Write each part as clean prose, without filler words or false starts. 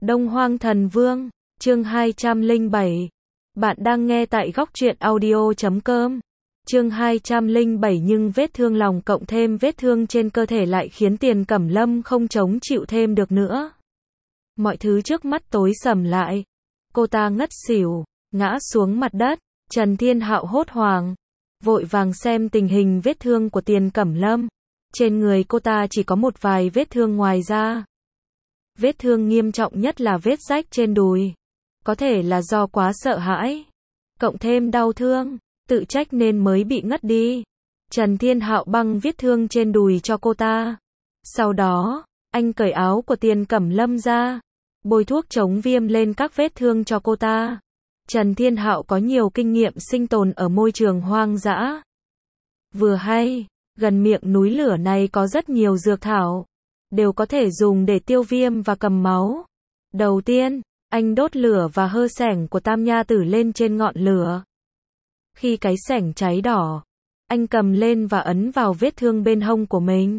Đông Hoang Thần Vương, chương 207. Bạn đang nghe tại góc truyện audio.com. Chương 207 nhưng vết thương lòng cộng thêm vết thương trên cơ thể lại khiến Tiền Cẩm Lâm không chống chịu thêm được nữa. Mọi thứ trước mắt tối sầm lại. Cô ta ngất xỉu, ngã xuống mặt đất. Trần Thiên Hạo hốt hoảng, vội vàng xem tình hình vết thương của Tiền Cẩm Lâm. Trên người cô ta chỉ có một vài vết thương ngoài ra. Vết thương nghiêm trọng nhất là vết rách trên đùi. Có thể là do quá sợ hãi, cộng thêm đau thương, tự trách nên mới bị ngất đi. Trần Thiên Hạo băng vết thương trên đùi cho cô ta. Sau đó, anh cởi áo của Tiền Cẩm Lâm ra, bôi thuốc chống viêm lên các vết thương cho cô ta. Trần Thiên Hạo có nhiều kinh nghiệm sinh tồn ở môi trường hoang dã. Vừa hay, gần miệng núi lửa này có rất nhiều dược thảo, đều có thể dùng để tiêu viêm và cầm máu. Đầu tiên, anh đốt lửa và hơ sẻng của Tam Nha Tử lên trên ngọn lửa. Khi cái sẻng cháy đỏ, anh cầm lên và ấn vào vết thương bên hông của mình.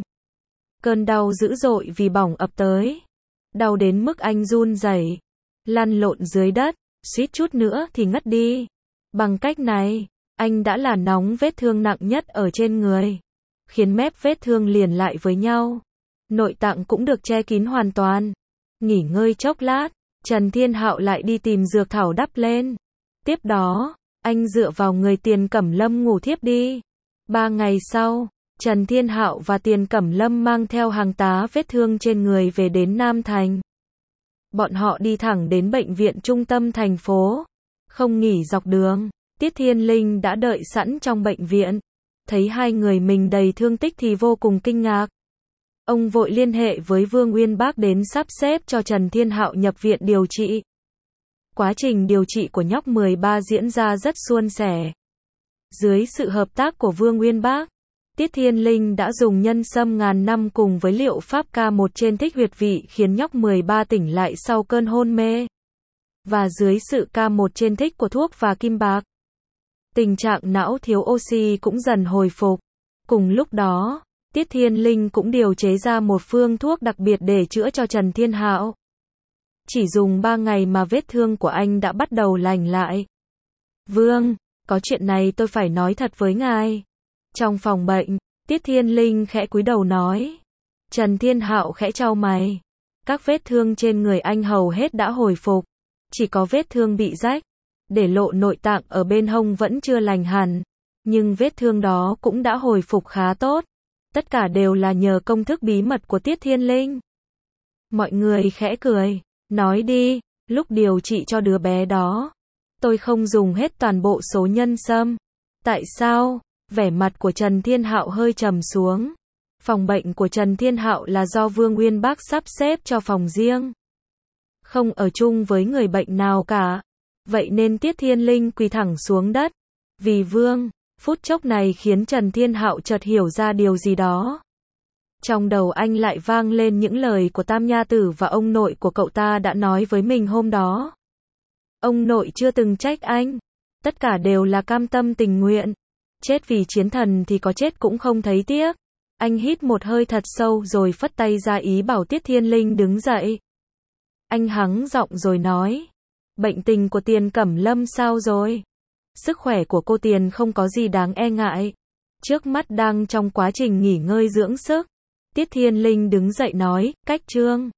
Cơn đau dữ dội vì bỏng ập tới. Đau đến mức anh run rẩy, lăn lộn dưới đất, suýt chút nữa thì ngất đi. Bằng cách này, anh đã là nóng vết thương nặng nhất ở trên người, khiến mép vết thương liền lại với nhau. Nội tạng cũng được che kín hoàn toàn. Nghỉ ngơi chốc lát, Trần Thiên Hạo lại đi tìm dược thảo đắp lên. Tiếp đó, anh dựa vào người Tiền Cẩm Lâm ngủ thiếp đi. 3 ngày sau, Trần Thiên Hạo và Tiền Cẩm Lâm mang theo hàng tá vết thương trên người về đến Nam Thành. Bọn họ đi thẳng đến bệnh viện trung tâm thành phố. Không nghỉ dọc đường, Tiết Thiên Linh đã đợi sẵn trong bệnh viện. Thấy hai người mình đầy thương tích thì vô cùng kinh ngạc. Ông vội liên hệ với Vương Uyên Bác đến sắp xếp cho Trần Thiên Hạo nhập viện điều trị. Quá trình điều trị của nhóc 13 diễn ra rất suôn sẻ. Dưới sự hợp tác của Vương Uyên Bác, Tiết Thiên Linh đã dùng nhân sâm ngàn năm cùng với liệu pháp K1 trên thích huyệt vị khiến nhóc 13 tỉnh lại sau cơn hôn mê. Và dưới sự K1 trên thích của thuốc và kim bạc, tình trạng não thiếu oxy cũng dần hồi phục. Cùng lúc đó, Tiết Thiên Linh cũng điều chế ra một phương thuốc đặc biệt để chữa cho Trần Thiên Hạo. Chỉ dùng 3 ngày mà vết thương của anh đã bắt đầu lành lại. Vương, có chuyện này tôi phải nói thật với ngài. Trong phòng bệnh, Tiết Thiên Linh khẽ cúi đầu nói. Trần Thiên Hạo khẽ chau mày. Các vết thương trên người anh hầu hết đã hồi phục. Chỉ có vết thương bị rách, để lộ nội tạng ở bên hông vẫn chưa lành hẳn. Nhưng vết thương đó cũng đã hồi phục khá tốt. Tất cả đều là nhờ công thức bí mật của Tiết Thiên Linh. Mọi người khẽ cười. Nói đi, lúc điều trị cho đứa bé đó, tôi không dùng hết toàn bộ số nhân sâm. Tại sao? Vẻ mặt của Trần Thiên Hạo hơi trầm xuống. Phòng bệnh của Trần Thiên Hạo là do Vương Uyên Bác sắp xếp cho phòng riêng, không ở chung với người bệnh nào cả. Vậy nên Tiết Thiên Linh quỳ thẳng xuống đất. Vì Vương, phút chốc này khiến Trần Thiên Hạo chợt hiểu ra điều gì đó. Trong đầu anh lại vang lên những lời của Tam Nha Tử và ông nội của cậu ta đã nói với mình hôm đó. Ông nội chưa từng trách anh. Tất cả đều là cam tâm tình nguyện. Chết vì chiến thần thì có chết cũng không thấy tiếc. Anh hít một hơi thật sâu rồi phất tay ra ý bảo Tiết Thiên Linh đứng dậy. Anh hắng giọng rồi nói. Bệnh tình của Tiền Cẩm Lâm sao rồi? Sức khỏe của cô Tiền không có gì đáng e ngại. Trước mắt đang trong quá trình nghỉ ngơi dưỡng sức. Tiết Thiên Linh đứng dậy nói, cách Trương